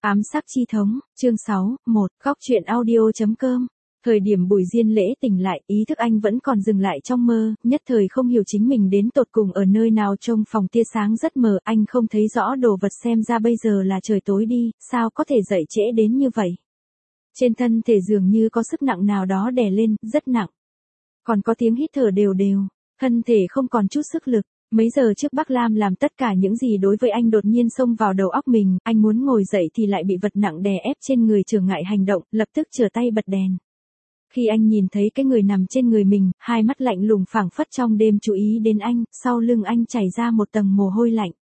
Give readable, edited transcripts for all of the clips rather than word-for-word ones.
Ám sắc chi thống, chương 6, 1, góc truyện audio.com. Thời điểm Bùi Diên Lễ tỉnh lại, ý thức anh vẫn còn dừng lại trong mơ, nhất thời không hiểu chính mình đến tột cùng ở nơi nào. Trong phòng tia sáng rất mờ, anh không thấy rõ đồ vật, xem ra bây giờ là trời tối đi, sao có thể dậy trễ đến như vậy. Trên thân thể dường như có sức nặng nào đó đè lên, rất nặng. Còn có tiếng hít thở đều đều, thân thể không còn chút sức lực. Mấy giờ trước Bác Lam làm tất cả những gì đối với anh đột nhiên xông vào đầu óc mình, anh muốn ngồi dậy thì lại bị vật nặng đè ép trên người, trở ngại hành động, lập tức trở tay bật đèn. Khi anh nhìn thấy cái người nằm trên người mình, hai mắt lạnh lùng phảng phất trong đêm chú ý đến anh, sau lưng anh chảy ra một tầng mồ hôi lạnh.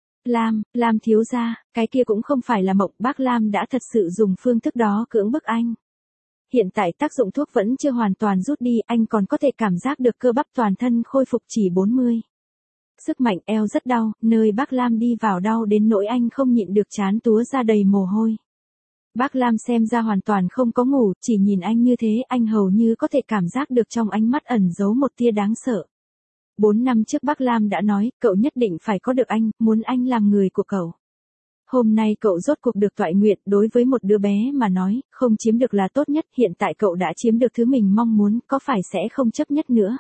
Lam thiếu gia, cái kia cũng không phải là mộng, Bác Lam đã thật sự dùng phương thức đó cưỡng bức anh. Hiện tại tác dụng thuốc vẫn chưa hoàn toàn rút đi, anh còn có thể cảm giác được cơ bắp toàn thân khôi phục chỉ 40. Sức mạnh, eo rất đau, nơi Bác Lam đi vào đau đến nỗi anh không nhịn được trán túa ra đầy mồ hôi. Bác Lam xem ra hoàn toàn không có ngủ, chỉ nhìn anh như thế, anh hầu như có thể cảm giác được trong ánh mắt ẩn giấu một tia đáng sợ. 4 năm trước Bác Lam đã nói, cậu nhất định phải có được anh, muốn anh làm người của cậu. Hôm nay cậu rốt cuộc được toại nguyện, đối với một đứa bé mà nói, không chiếm được là tốt nhất, hiện tại cậu đã chiếm được thứ mình mong muốn, có phải sẽ không chấp nhất nữa?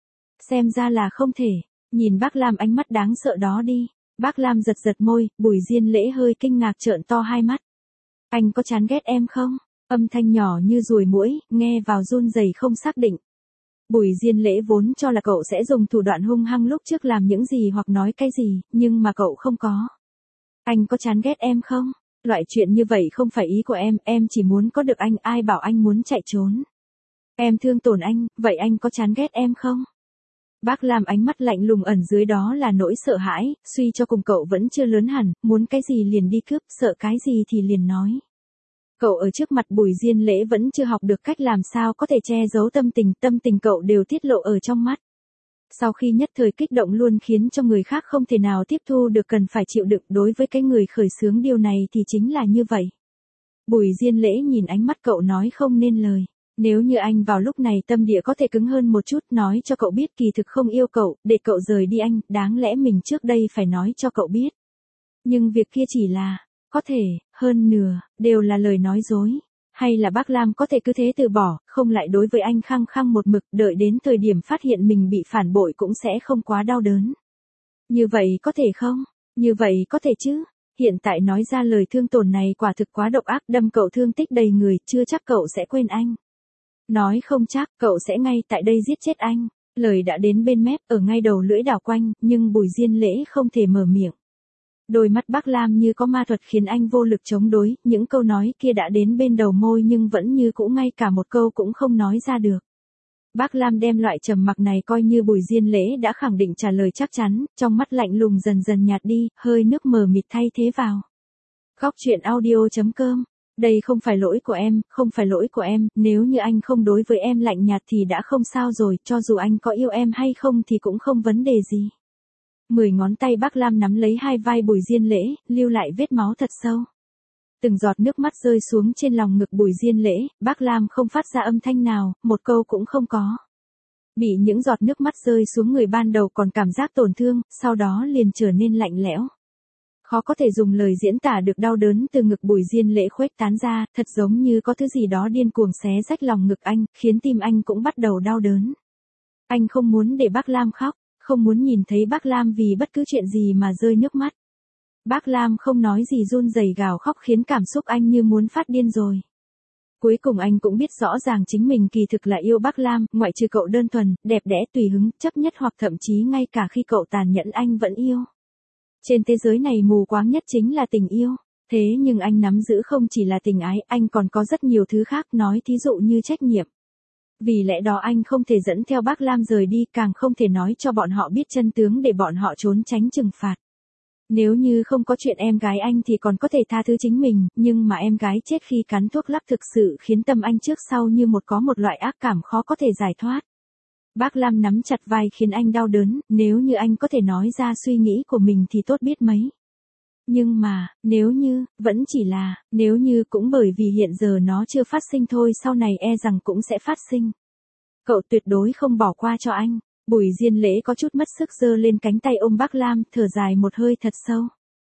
Xem ra là không thể. Nhìn Bác Lam ánh mắt đáng sợ đó đi. Bác Lam giật giật môi, Bùi Diên Lễ hơi kinh ngạc trợn to hai mắt. Anh có chán ghét em không? Âm thanh nhỏ như ruồi muỗi, nghe vào run rẩy không xác định. Bùi Diên Lễ vốn cho là cậu sẽ dùng thủ đoạn hung hăng lúc trước làm những gì hoặc nói cái gì, nhưng mà cậu không có. Anh có chán ghét em không? Loại chuyện như vậy không phải ý của em chỉ muốn có được anh, ai bảo anh muốn chạy trốn. Em thương tổn anh, vậy anh có chán ghét em không? Bác Lam ánh mắt lạnh lùng, ẩn dưới đó là nỗi sợ hãi, suy cho cùng cậu vẫn chưa lớn hẳn, muốn cái gì liền đi cướp, sợ cái gì thì liền nói. Cậu ở trước mặt Bùi Diên Lễ vẫn chưa học được cách làm sao có thể che giấu tâm tình cậu đều tiết lộ ở trong mắt. Sau khi nhất thời kích động luôn khiến cho người khác không thể nào tiếp thu được, cần phải chịu đựng, đối với cái người khởi xướng điều này thì chính là như vậy. Bùi Diên Lễ nhìn ánh mắt cậu nói không nên lời. Nếu như anh vào lúc này tâm địa có thể cứng hơn một chút, nói cho cậu biết kỳ thực không yêu cậu, để cậu rời đi anh, đáng lẽ mình trước đây phải nói cho cậu biết. Nhưng việc kia chỉ là, có thể, hơn nửa, đều là lời nói dối. Hay là Bác Lam có thể cứ thế từ bỏ, không lại đối với anh khăng khăng một mực, đợi đến thời điểm phát hiện mình bị phản bội cũng sẽ không quá đau đớn. Như vậy có thể không? Như vậy có thể chứ? Hiện tại nói ra lời thương tổn này quả thực quá độc ác, đâm cậu thương tích đầy người, chưa chắc cậu sẽ quên anh. Nói không chắc, cậu sẽ ngay tại đây giết chết anh. Lời đã đến bên mép, ở ngay đầu lưỡi đảo quanh, nhưng Bùi Diên Lễ không thể mở miệng. Đôi mắt Bác Lam như có ma thuật khiến anh vô lực chống đối, những câu nói kia đã đến bên đầu môi nhưng vẫn như cũ ngay cả một câu cũng không nói ra được. Bác Lam đem loại trầm mặc này coi như Bùi Diên Lễ đã khẳng định trả lời chắc chắn, trong mắt lạnh lùng dần dần nhạt đi, hơi nước mờ mịt thay thế vào. Góc truyện audio.com. Đây không phải lỗi của em, không phải lỗi của em, nếu như anh không đối với em lạnh nhạt thì đã không sao rồi, cho dù anh có yêu em hay không thì cũng không vấn đề gì. 10 ngón tay Bác Lam nắm lấy hai vai Bùi Diên Lễ, lưu lại vết máu thật sâu. Từng giọt nước mắt rơi xuống trên lòng ngực Bùi Diên Lễ, Bác Lam không phát ra âm thanh nào, một câu cũng không có. Bị những giọt nước mắt rơi xuống người ban đầu còn cảm giác tổn thương, sau đó liền trở nên lạnh lẽo. Khó có thể dùng lời diễn tả được đau đớn từ ngực Bùi Diên Lễ khuếch tán ra, thật giống như có thứ gì đó điên cuồng xé rách lòng ngực anh, khiến tim anh cũng bắt đầu đau đớn. Anh không muốn để Bác Lam khóc, không muốn nhìn thấy Bác Lam vì bất cứ chuyện gì mà rơi nước mắt. Bác Lam không nói gì, run rẩy gào khóc khiến cảm xúc anh như muốn phát điên rồi. Cuối cùng anh cũng biết rõ ràng chính mình kỳ thực là yêu Bác Lam, ngoại trừ cậu đơn thuần, đẹp đẽ, tùy hứng, chấp nhất hoặc thậm chí ngay cả khi cậu tàn nhẫn anh vẫn yêu. Trên thế giới này mù quáng nhất chính là tình yêu. Thế nhưng anh nắm giữ không chỉ là tình ái, anh còn có rất nhiều thứ khác, nói thí dụ như trách nhiệm. Vì lẽ đó anh không thể dẫn theo Bác Lam rời đi, càng không thể nói cho bọn họ biết chân tướng để bọn họ trốn tránh trừng phạt. Nếu như không có chuyện em gái anh thì còn có thể tha thứ chính mình, nhưng mà em gái chết khi cắn thuốc lắc thực sự khiến tâm anh trước sau như có một loại ác cảm khó có thể giải thoát. Bác Lam nắm chặt vai khiến anh đau đớn, nếu như anh có thể nói ra suy nghĩ của mình thì tốt biết mấy. Nhưng mà, nếu như, vẫn chỉ là, nếu như cũng bởi vì hiện giờ nó chưa phát sinh thôi, sau này e rằng cũng sẽ phát sinh. Cậu tuyệt đối không bỏ qua cho anh. Bùi Diên Lễ có chút mất sức giơ lên cánh tay ôm Bác Lam, thở dài một hơi thật sâu.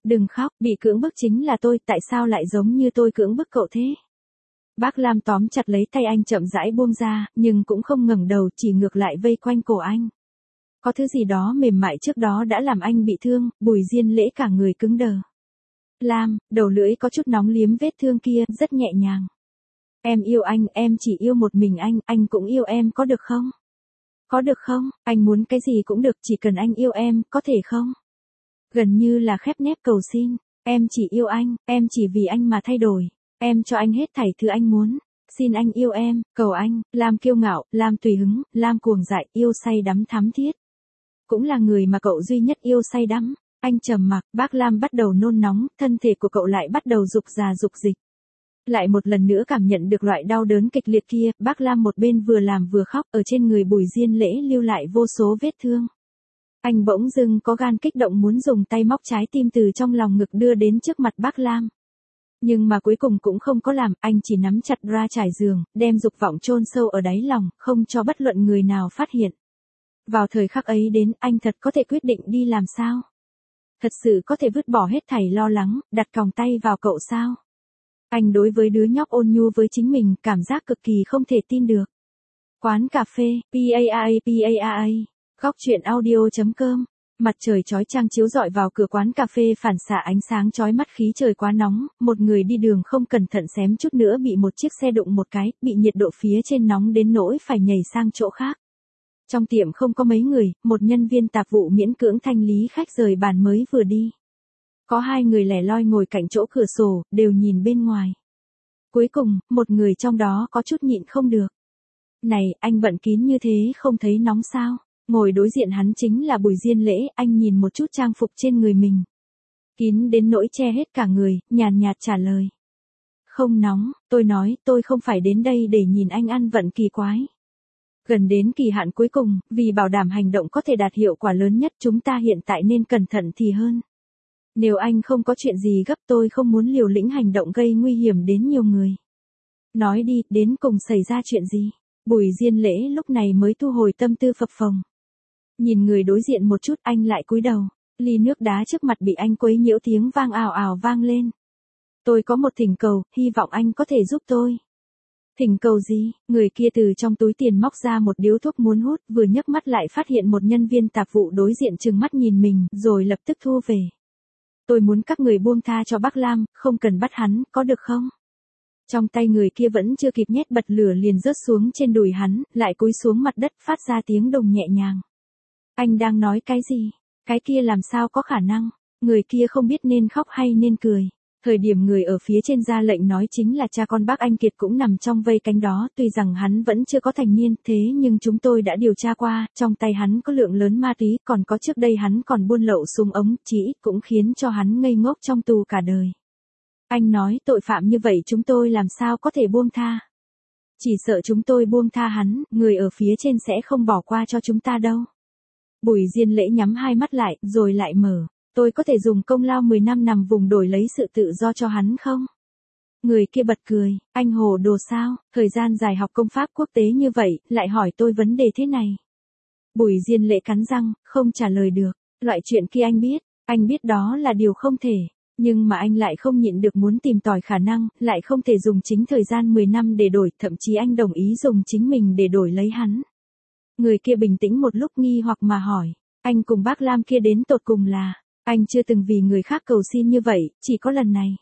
Đừng khóc, bị cưỡng bức chính là tôi, tại sao lại giống như tôi cưỡng bức cậu thế? Bác Lam tóm chặt lấy tay anh chậm rãi buông ra, nhưng cũng không ngẩng đầu, chỉ ngược lại vây quanh cổ anh. Có thứ gì đó mềm mại trước đó đã làm anh bị thương, Bùi Diên Lễ cả người cứng đờ. Lam, đầu lưỡi có chút nóng liếm vết thương kia, rất nhẹ nhàng. Em yêu anh, em chỉ yêu một mình anh cũng yêu em, có được không? Có được không? Anh muốn cái gì cũng được, chỉ cần anh yêu em, có thể không? Gần như là khép nép cầu xin. Em chỉ yêu anh, em chỉ vì anh mà thay đổi. Em cho anh hết thảy thứ anh muốn. Xin anh yêu em, cầu anh. Lam kiêu ngạo, Lam tùy hứng, Lam cuồng dại, yêu say đắm thắm thiết. Cũng là người mà cậu duy nhất yêu say đắm. Anh trầm mặc, bác Lam bắt đầu nôn nóng, thân thể của cậu lại bắt đầu rục rà rục dịch. Lại một lần nữa cảm nhận được loại đau đớn kịch liệt kia, bác Lam một bên vừa làm vừa khóc, ở trên người Bùi Diên Lễ lưu lại vô số vết thương. Anh bỗng dưng có gan kích động muốn dùng tay móc trái tim từ trong lòng ngực đưa đến trước mặt bác Lam. Nhưng mà cuối cùng cũng không có làm, anh chỉ nắm chặt ra trải giường, đem dục vọng chôn sâu ở đáy lòng, không cho bất luận người nào phát hiện. Vào thời khắc ấy đến, anh thật có thể quyết định đi làm sao? Thật sự có thể vứt bỏ hết thảy lo lắng, đặt còng tay vào cậu sao? Anh đối với đứa nhóc ôn nhu với chính mình, cảm giác cực kỳ không thể tin được. Quán cà phê, PAA. Góc chuyện audio.com. Mặt trời chói chang chiếu rọi vào cửa quán cà phê phản xạ ánh sáng chói mắt, khí trời quá nóng, một người đi đường không cẩn thận xém chút nữa bị một chiếc xe đụng một cái, bị nhiệt độ phía trên nóng đến nỗi phải nhảy sang chỗ khác. Trong tiệm không có mấy người, một nhân viên tạp vụ miễn cưỡng thanh lý khách rời bàn mới vừa đi. Có hai người lẻ loi ngồi cạnh chỗ cửa sổ, đều nhìn bên ngoài. Cuối cùng, một người trong đó có chút nhịn không được. Này, anh bận kín như thế không thấy nóng sao? Ngồi đối diện hắn chính là Bùi Diên Lễ, anh nhìn một chút trang phục trên người mình. Kín đến nỗi che hết cả người, nhàn nhạt trả lời. Không nóng, tôi nói, tôi không phải đến đây để nhìn anh ăn vận kỳ quái. Gần đến kỳ hạn cuối cùng, vì bảo đảm hành động có thể đạt hiệu quả lớn nhất, chúng ta hiện tại nên cẩn thận thì hơn. Nếu anh không có chuyện gì gấp, tôi không muốn liều lĩnh hành động gây nguy hiểm đến nhiều người. Nói đi, đến cùng xảy ra chuyện gì? Bùi Diên Lễ lúc này mới thu hồi tâm tư phập phồng. Nhìn người đối diện một chút, anh lại cúi đầu. Ly nước đá trước mặt bị anh quấy nhiễu, tiếng vang ào ào vang lên. Tôi có một thỉnh cầu, hy vọng anh có thể giúp tôi. Thỉnh cầu gì? Người kia từ trong túi tiền móc ra một điếu thuốc muốn hút, vừa nhấc mắt lại phát hiện một nhân viên tạp vụ đối diện trừng mắt nhìn mình, rồi lập tức thu về. Tôi muốn các người buông tha cho bác Lam, không cần bắt hắn, có được không? Trong tay người kia vẫn chưa kịp nhét bật lửa liền rớt xuống trên đùi hắn, lại cúi xuống mặt đất phát ra tiếng đồng nhẹ nhàng. Anh đang nói cái gì? Cái kia làm sao có khả năng? Người kia không biết nên khóc hay nên cười. Thời điểm người ở phía trên ra lệnh nói chính là cha con bác anh Kiệt cũng nằm trong vây cánh đó, tuy rằng hắn vẫn chưa có thành niên, thế nhưng chúng tôi đã điều tra qua, trong tay hắn có lượng lớn ma túy, còn có trước đây hắn còn buôn lậu súng ống, chỉ ít cũng khiến cho hắn ngây ngốc trong tù cả đời. Anh nói tội phạm như vậy chúng tôi làm sao có thể buông tha? Chỉ sợ chúng tôi buông tha hắn, người ở phía trên sẽ không bỏ qua cho chúng ta đâu. Bùi Diên Lễ nhắm hai mắt lại, rồi lại mở. Tôi có thể dùng công lao 10 năm nằm vùng đổi lấy sự tự do cho hắn không? Người kia bật cười, anh hồ đồ sao, thời gian dài học công pháp quốc tế như vậy, lại hỏi tôi vấn đề thế này. Bùi Diên Lễ cắn răng, không trả lời được, loại chuyện kia anh biết đó là điều không thể, nhưng mà anh lại không nhịn được muốn tìm tòi khả năng, lại không thể dùng chính thời gian 10 năm để đổi, thậm chí anh đồng ý dùng chính mình để đổi lấy hắn. Người kia bình tĩnh một lúc nghi hoặc mà hỏi, anh cùng bác Lam kia đến tột cùng là... Anh chưa từng vì người khác cầu xin như vậy, chỉ có lần này.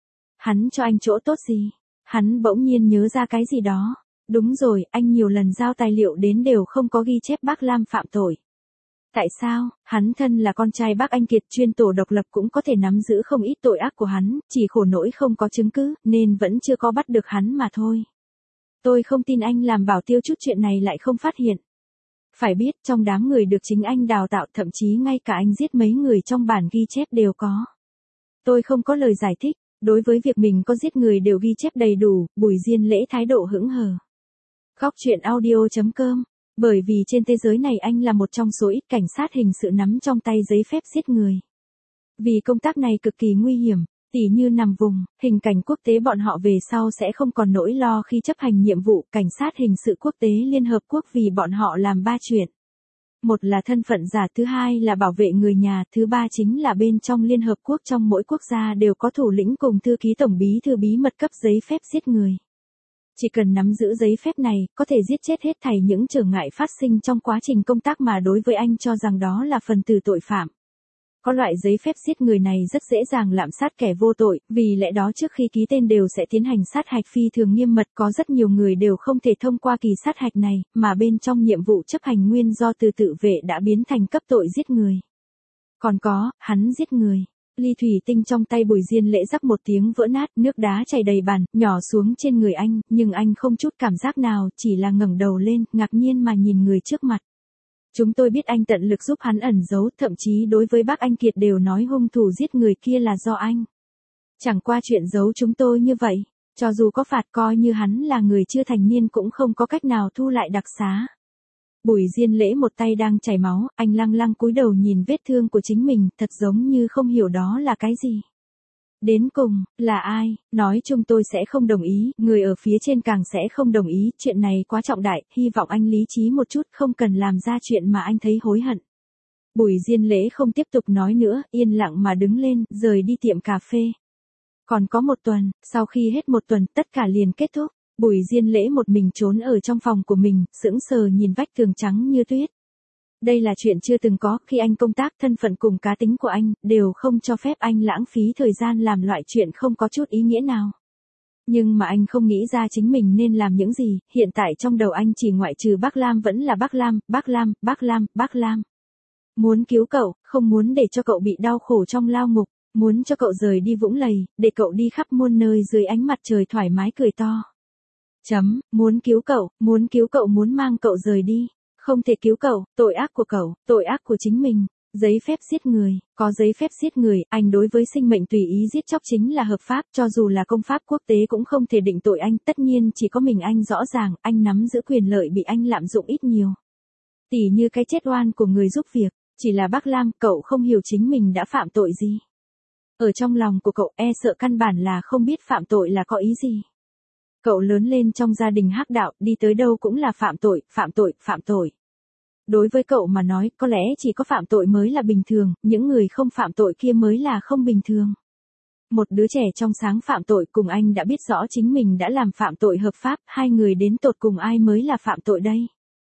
Hắn cho anh chỗ tốt gì? Hắn bỗng nhiên nhớ ra cái gì đó. Đúng rồi, anh nhiều lần giao tài liệu đến đều không có ghi chép bác Lam phạm tội. Tại sao? Hắn thân là con trai bác anh Kiệt, chuyên tổ độc lập cũng có thể nắm giữ không ít tội ác của hắn, chỉ khổ nỗi không có chứng cứ, nên vẫn chưa có bắt được hắn mà thôi. Tôi không tin anh làm bảo tiêu chút chuyện này lại không phát hiện. Phải biết, trong đám người được chính anh đào tạo, thậm chí ngay cả anh giết mấy người trong bản ghi chép đều có. Tôi không có lời giải thích, đối với việc mình có giết người đều ghi chép đầy đủ, Bùi Diên Lễ thái độ hững hờ. Góc chuyện audio.com. Bởi vì trên thế giới này anh là một trong số ít cảnh sát hình sự nắm trong tay giấy phép giết người. Vì công tác này cực kỳ nguy hiểm, tỉ như nằm vùng, hình cảnh quốc tế bọn họ về sau sẽ không còn nỗi lo khi chấp hành nhiệm vụ cảnh sát hình sự quốc tế Liên Hợp Quốc vì bọn họ làm 3 chuyện. Một là thân phận giả, thứ hai là bảo vệ người nhà, thứ ba chính là bên trong Liên Hợp Quốc trong mỗi quốc gia đều có thủ lĩnh cùng thư ký tổng bí thư bí mật cấp giấy phép giết người. Chỉ cần nắm giữ giấy phép này, có thể giết chết hết thảy những trở ngại phát sinh trong quá trình công tác mà đối với anh cho rằng đó là phần tử tội phạm. Có loại giấy phép giết người này rất dễ dàng lạm sát kẻ vô tội, vì lẽ đó trước khi ký tên đều sẽ tiến hành sát hạch phi thường nghiêm mật, có rất nhiều người đều không thể thông qua kỳ sát hạch này, mà bên trong nhiệm vụ chấp hành nguyên do từ tự vệ đã biến thành cấp tội giết người. Còn có, hắn giết người. Ly thủy tinh trong tay Bùi Diên Lễ rắc một tiếng vỡ nát, nước đá chảy đầy bàn, nhỏ xuống trên người anh, nhưng anh không chút cảm giác nào, chỉ là ngẩng đầu lên, ngạc nhiên mà nhìn người trước mặt. Chúng tôi biết anh tận lực giúp hắn ẩn giấu, thậm chí đối với bác anh Kiệt đều nói hung thủ giết người kia là do anh. Chẳng qua chuyện giấu chúng tôi như vậy, cho dù có phạt coi như hắn là người chưa thành niên cũng không có cách nào thu lại đặc xá. Bùi Diên Lễ một tay đang chảy máu, anh lăng lăng cúi đầu nhìn vết thương của chính mình, thật giống như không hiểu đó là cái gì. Đến cùng, là ai, nói chung tôi sẽ không đồng ý, người ở phía trên càng sẽ không đồng ý, chuyện này quá trọng đại, hy vọng anh lý trí một chút, không cần làm ra chuyện mà anh thấy hối hận. Bùi Diên Lễ không tiếp tục nói nữa, yên lặng mà đứng lên, rời đi tiệm cà phê. Còn có một tuần, sau khi hết một tuần, tất cả liền kết thúc. Bùi Diên Lễ một mình trốn ở trong phòng của mình, sững sờ nhìn vách tường trắng như tuyết. Đây là chuyện chưa từng có, khi anh công tác, thân phận cùng cá tính của anh, đều không cho phép anh lãng phí thời gian làm loại chuyện không có chút ý nghĩa nào. Nhưng mà anh không nghĩ ra chính mình nên làm những gì, hiện tại trong đầu anh chỉ ngoại trừ Bác Lam vẫn là Bác Lam, Bác Lam, Bác Lam, Bác Lam. Muốn cứu cậu, không muốn để cho cậu bị đau khổ trong lao ngục, muốn cho cậu rời đi Vũng Lầy, để cậu đi khắp muôn nơi dưới ánh mặt trời thoải mái cười to. Muốn cứu cậu muốn mang cậu rời đi. Không thể cứu cậu, tội ác của cậu, tội ác của chính mình. Giấy phép giết người, có giấy phép giết người, anh đối với sinh mệnh tùy ý giết chóc chính là hợp pháp, cho dù là công pháp quốc tế cũng không thể định tội anh, tất nhiên chỉ có mình anh rõ ràng, anh nắm giữ quyền lợi bị anh lạm dụng ít nhiều. Tỉ như cái chết oan của người giúp việc, chỉ là Bác Lam, cậu không hiểu chính mình đã phạm tội gì. Ở trong lòng của cậu e sợ căn bản là không biết phạm tội là có ý gì. Cậu lớn lên trong gia đình hắc đạo, đi tới đâu cũng là phạm tội, phạm tội, phạm tội. Đối với cậu mà nói, có lẽ chỉ có phạm tội mới là bình thường, những người không phạm tội kia mới là không bình thường. Một đứa trẻ trong sáng phạm tội cùng anh đã biết rõ chính mình đã làm phạm tội hợp pháp, hai người đến tột cùng ai mới là phạm tội đây?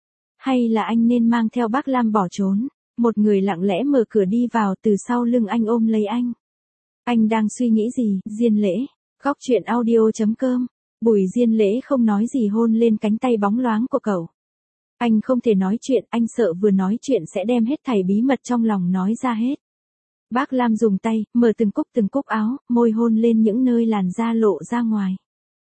Hay là anh nên mang theo Bác Lam bỏ trốn? Một người lặng lẽ mở cửa đi vào từ sau lưng anh ôm lấy anh. Anh đang suy nghĩ gì? Diên Lễ. Góc truyện audio.com. Bùi Diên Lễ không nói gì hôn lên cánh tay bóng loáng của cậu. Anh không thể nói chuyện, anh sợ vừa nói chuyện sẽ đem hết thảy bí mật trong lòng nói ra hết. Bác Lam dùng tay, mở từng cúc áo, môi hôn lên những nơi làn da lộ ra ngoài.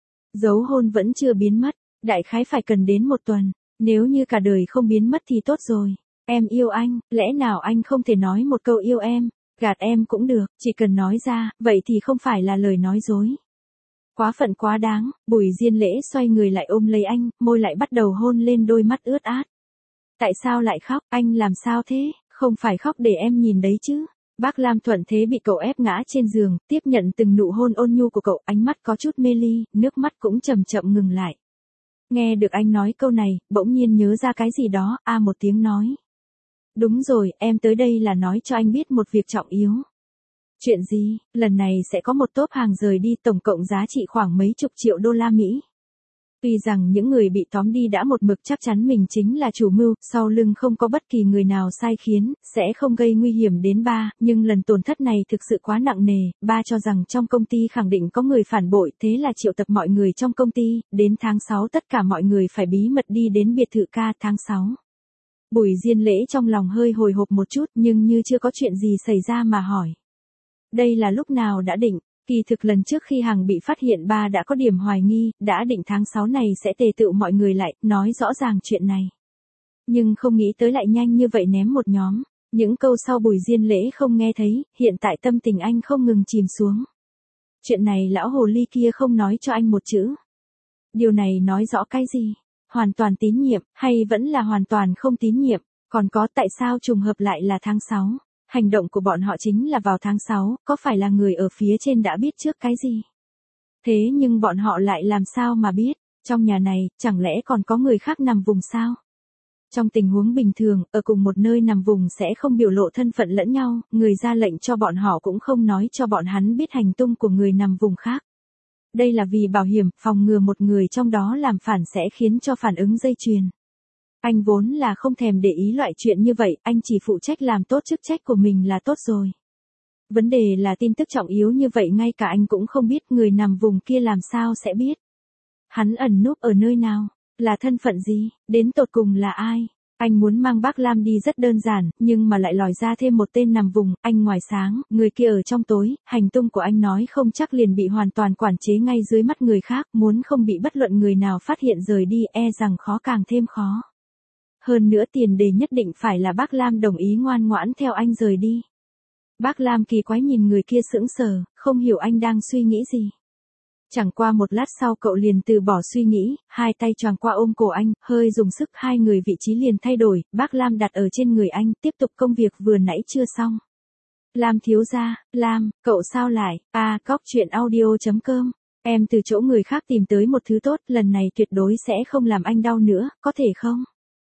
Dấu hôn vẫn chưa biến mất, đại khái phải cần đến một tuần, nếu như cả đời không biến mất thì tốt rồi. Em yêu anh, lẽ nào anh không thể nói một câu yêu em, gạt em cũng được, chỉ cần nói ra, vậy thì không phải là lời nói dối. Quá phận quá đáng, Bùi Diên Lễ xoay người lại ôm lấy anh, môi lại bắt đầu hôn lên đôi mắt ướt át. Tại sao lại khóc, anh làm sao thế, không phải khóc để em nhìn đấy chứ. Bác Lam thuận thế bị cậu ép ngã trên giường, tiếp nhận từng nụ hôn ôn nhu của cậu, ánh mắt có chút mê ly, nước mắt cũng chậm chậm ngừng lại. Nghe được anh nói câu này, bỗng nhiên nhớ ra cái gì đó, một tiếng nói. Đúng rồi, em tới đây là nói cho anh biết một việc trọng yếu. Chuyện gì? Lần này sẽ có một tốp hàng rời đi, tổng cộng giá trị khoảng mấy chục triệu đô la Mỹ. Tuy rằng những người bị tóm đi đã một mực chắc chắn mình chính là chủ mưu, sau lưng không có bất kỳ người nào sai khiến, sẽ không gây nguy hiểm đến ba, nhưng lần tổn thất này thực sự quá nặng nề, ba cho rằng trong công ty khẳng định có người phản bội, thế là triệu tập mọi người trong công ty, đến tháng 6 tất cả mọi người phải bí mật đi đến biệt thự ca tháng 6. Bùi Diên Lễ trong lòng hơi hồi hộp một chút nhưng như chưa có chuyện gì xảy ra mà hỏi. Đây là lúc nào đã định? Kỳ thực lần trước khi Hằng bị phát hiện ba đã có điểm hoài nghi, đã định tháng 6 này sẽ tề tựu mọi người lại, nói rõ ràng chuyện này. Nhưng không nghĩ tới lại nhanh như vậy ném một nhóm. Những câu sau Bùi Diên Lễ không nghe thấy, hiện tại tâm tình anh không ngừng chìm xuống. Chuyện này lão hồ ly kia không nói cho anh một chữ. Điều này nói rõ cái gì? Hoàn toàn tín nhiệm, hay vẫn là hoàn toàn không tín nhiệm? Còn có tại sao trùng hợp lại là tháng 6? Hành động của bọn họ chính là vào tháng 6, có phải là người ở phía trên đã biết trước cái gì? Thế nhưng bọn họ lại làm sao mà biết, trong nhà này, chẳng lẽ còn có người khác nằm vùng sao? Trong tình huống bình thường, ở cùng một nơi nằm vùng sẽ không biểu lộ thân phận lẫn nhau, người ra lệnh cho bọn họ cũng không nói cho bọn hắn biết hành tung của người nằm vùng khác. Đây là vì bảo hiểm, phòng ngừa một người trong đó làm phản sẽ khiến cho phản ứng dây chuyền. Anh vốn là không thèm để ý loại chuyện như vậy, anh chỉ phụ trách làm tốt chức trách của mình là tốt rồi. Vấn đề là tin tức trọng yếu như vậy ngay cả anh cũng không biết, người nằm vùng kia làm sao sẽ biết. Hắn ẩn núp ở nơi nào, là thân phận gì, đến tột cùng là ai. Anh muốn mang bác Lam đi rất đơn giản, nhưng mà lại lòi ra thêm một tên nằm vùng, anh ngoài sáng, người kia ở trong tối, hành tung của anh nói không chắc liền bị hoàn toàn quản chế ngay dưới mắt người khác, muốn không bị bất luận người nào phát hiện rời đi e rằng khó càng thêm khó. Hơn nữa tiền đề nhất định phải là bác Lam đồng ý ngoan ngoãn theo anh rời đi. Bác Lam kỳ quái nhìn người kia sững sờ, không hiểu anh đang suy nghĩ gì. Chẳng qua một lát sau cậu liền từ bỏ suy nghĩ, hai tay choàng qua ôm cổ anh, hơi dùng sức hai người vị trí liền thay đổi, bác Lam đặt ở trên người anh, tiếp tục công việc vừa nãy chưa xong. Lam thiếu gia, Lam, cậu sao lại, cóc truyện audio.com. Em từ chỗ người khác tìm tới một thứ tốt, lần này tuyệt đối sẽ không làm anh đau nữa, có thể không?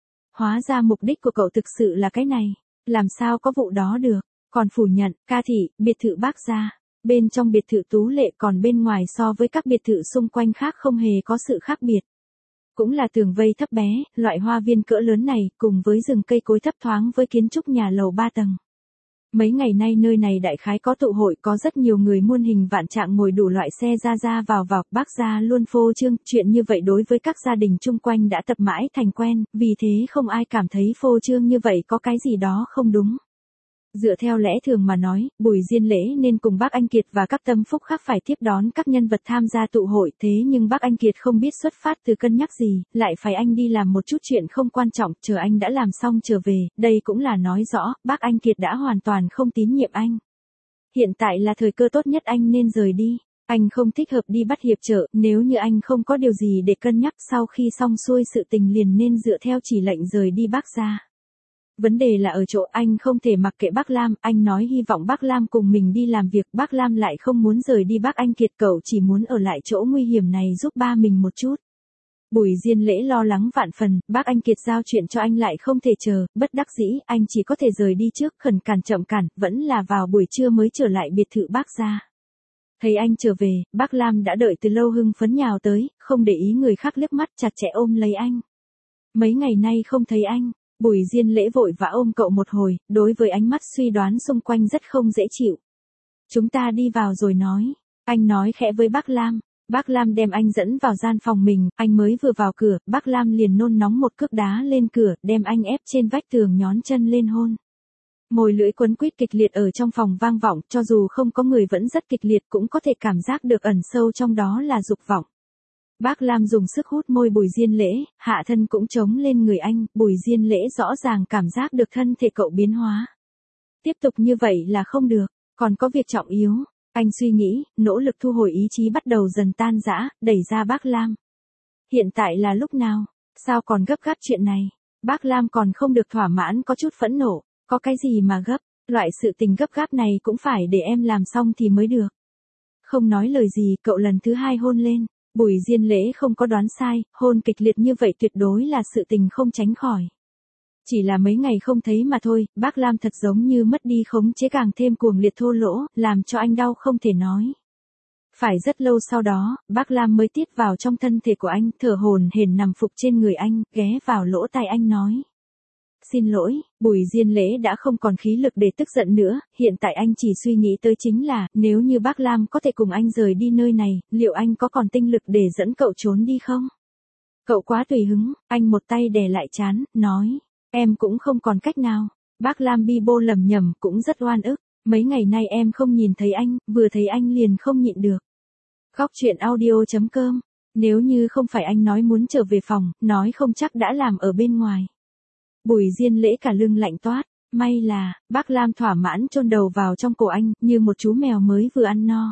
Hóa ra mục đích của cậu thực sự là cái này, làm sao có vụ đó được, còn phủ nhận, ca thị, biệt thự bác gia. Bên trong biệt thự tú lệ còn bên ngoài so với các biệt thự xung quanh khác không hề có sự khác biệt. Cũng là tường vây thấp bé, loại hoa viên cỡ lớn này, cùng với rừng cây cối thấp thoáng với kiến trúc nhà lầu 3 tầng. Mấy ngày nay nơi này đại khái có tụ hội, có rất nhiều người muôn hình vạn trạng ngồi đủ loại xe ra vào, bác gia luôn phô trương, chuyện như vậy đối với các gia đình chung quanh đã tập mãi thành quen, vì thế không ai cảm thấy phô trương như vậy có cái gì đó không đúng. Dựa theo lẽ thường mà nói, buổi diên lễ nên cùng bác Anh Kiệt và các tâm phúc khác phải tiếp đón các nhân vật tham gia tụ hội, thế nhưng bác Anh Kiệt không biết xuất phát từ cân nhắc gì, lại phải anh đi làm một chút chuyện không quan trọng, chờ anh đã làm xong trở về, đây cũng là nói rõ, bác Anh Kiệt đã hoàn toàn không tín nhiệm anh. Hiện tại là thời cơ tốt nhất anh nên rời đi. Anh không thích hợp đi bắt hiệp trợ, nếu như anh không có điều gì để cân nhắc sau khi xong xuôi sự tình liền nên dựa theo chỉ lệnh rời đi bác gia. Vấn đề là ở chỗ anh không thể mặc kệ bác Lam, anh nói hy vọng bác Lam cùng mình đi làm việc, bác Lam lại không muốn rời đi bác Anh Kiệt, cậu chỉ muốn ở lại chỗ nguy hiểm này giúp ba mình một chút. Buổi diên lễ lo lắng vạn phần, bác Anh Kiệt giao chuyện cho anh lại không thể chờ, bất đắc dĩ, anh chỉ có thể rời đi trước, khẩn cản chậm cản, vẫn là vào buổi trưa mới trở lại biệt thự bác gia. Thấy anh trở về, bác Lam đã đợi từ lâu hưng phấn nhào tới, không để ý người khác liếc mắt chặt chẽ ôm lấy anh. Mấy ngày nay không thấy anh. Buổi diên lễ vội vã ôm cậu một hồi, đối với ánh mắt suy đoán xung quanh rất không dễ chịu. Chúng ta đi vào rồi nói. Anh nói khẽ với bác Lam. Bác Lam đem anh dẫn vào gian phòng mình, anh mới vừa vào cửa, bác Lam liền nôn nóng một cước đá lên cửa, đem anh ép trên vách tường nhón chân lên hôn. Môi lưỡi quấn quýt kịch liệt ở trong phòng vang vọng, cho dù không có người vẫn rất kịch liệt cũng có thể cảm giác được ẩn sâu trong đó là dục vọng. Bác Lam dùng sức hút môi Bùi Diên Lễ, hạ thân cũng chống lên người anh, Bùi Diên Lễ rõ ràng cảm giác được thân thể cậu biến hóa. Tiếp tục như vậy là không được, còn có việc trọng yếu. Anh suy nghĩ, nỗ lực thu hồi ý chí bắt đầu dần tan rã, đẩy ra bác Lam. Hiện tại là lúc nào? Sao còn gấp gáp chuyện này? Bác Lam còn không được thỏa mãn, có chút phẫn nộ. Có cái gì mà gấp? Loại sự tình gấp gáp này cũng phải để em làm xong thì mới được. Không nói lời gì, cậu lần thứ hai hôn lên. Bùi Diên Lễ không có đoán sai, hôn kịch liệt như vậy tuyệt đối là sự tình không tránh khỏi. Chỉ là mấy ngày không thấy mà thôi, bác Lam thật giống như mất đi khống chế, càng thêm cuồng liệt thô lỗ, làm cho anh đau không thể nói. Phải rất lâu sau đó, bác Lam mới tiết vào trong thân thể của anh, thở hổn hển nằm phục trên người anh, ghé vào lỗ tai anh nói. Xin lỗi, Bùi Diên Lễ đã không còn khí lực để tức giận nữa, hiện tại anh chỉ suy nghĩ tới chính là, nếu như bác Lam có thể cùng anh rời đi nơi này, liệu anh có còn tinh lực để dẫn cậu trốn đi không? Cậu quá tùy hứng, anh một tay đè lại trán, nói, em cũng không còn cách nào. Bác Lam bi bô lầm nhầm, cũng rất oan ức, mấy ngày nay em không nhìn thấy anh, vừa thấy anh liền không nhịn được. Góc truyện audio.com, nếu như không phải anh nói muốn trở về phòng, nói không chắc đã làm ở bên ngoài. Bùi Diên Lễ cả lưng lạnh toát, may là, bác Lam thỏa mãn chôn đầu vào trong cổ anh, như một chú mèo mới vừa ăn no.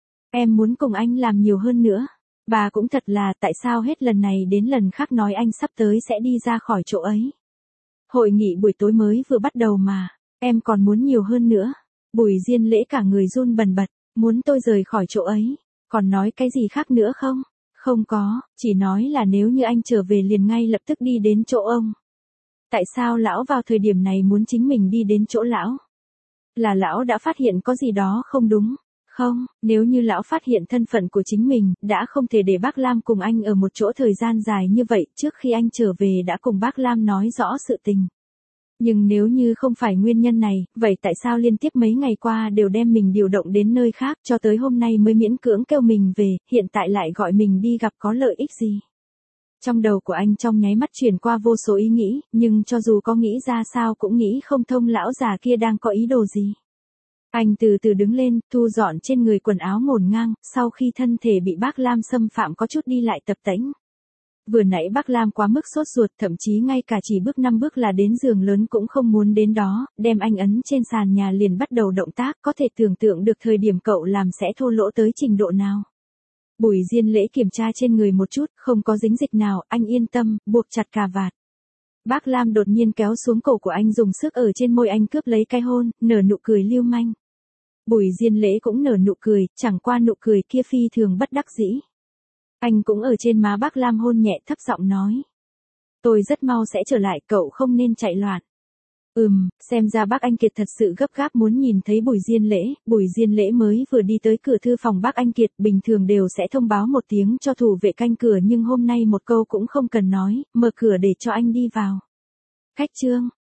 Em muốn cùng anh làm nhiều hơn nữa. Bà cũng thật là, tại sao hết lần này đến lần khác nói anh sắp tới sẽ đi ra khỏi chỗ ấy. Hội nghị buổi tối mới vừa bắt đầu mà, em còn muốn nhiều hơn nữa. Bùi Diên Lễ cả người run bần bật, muốn tôi rời khỏi chỗ ấy, còn nói cái gì khác nữa không? Không có, chỉ nói là nếu như anh trở về liền ngay lập tức đi đến chỗ ông. Tại sao lão vào thời điểm này muốn chính mình đi đến chỗ lão? Là lão đã phát hiện có gì đó không đúng? Không, nếu như lão phát hiện thân phận của chính mình, đã không thể để bác Lam cùng anh ở một chỗ thời gian dài như vậy, trước khi anh trở về đã cùng bác Lam nói rõ sự tình. Nhưng nếu như không phải nguyên nhân này, vậy tại sao liên tiếp mấy ngày qua đều đem mình điều động đến nơi khác cho tới hôm nay mới miễn cưỡng kêu mình về, hiện tại lại gọi mình đi gặp có lợi ích gì? Trong đầu của anh trong nháy mắt chuyển qua vô số ý nghĩ, nhưng cho dù có nghĩ ra sao cũng nghĩ không thông lão già kia đang có ý đồ gì. Anh từ từ đứng lên, thu dọn trên người quần áo ngổn ngang, sau khi thân thể bị bác Lam xâm phạm có chút đi lại tập tễnh. Vừa nãy bác Lam quá mức sốt ruột, thậm chí ngay cả chỉ bước 5 bước là đến giường lớn cũng không muốn đến đó, đem anh ấn trên sàn nhà liền bắt đầu động tác, có thể tưởng tượng được thời điểm cậu làm sẽ thô lỗ tới trình độ nào. Bùi Diên Lễ kiểm tra trên người một chút, không có dính dịch nào, anh yên tâm, buộc chặt cà vạt. Bác Lam đột nhiên kéo xuống cổ của anh dùng sức ở trên môi anh cướp lấy cái hôn, nở nụ cười lưu manh. Bùi Diên Lễ cũng nở nụ cười, chẳng qua nụ cười kia phi thường bất đắc dĩ. Anh cũng ở trên má bác Lam hôn nhẹ thấp giọng nói. Tôi rất mau sẽ trở lại, cậu không nên chạy loạn. Xem ra bác anh Kiệt thật sự gấp gáp muốn nhìn thấy Bùi Diên Lễ mới vừa đi tới cửa thư phòng bác anh Kiệt, bình thường đều sẽ thông báo một tiếng cho thủ vệ canh cửa nhưng hôm nay một câu cũng không cần nói, mở cửa để cho anh đi vào. Khách Trương,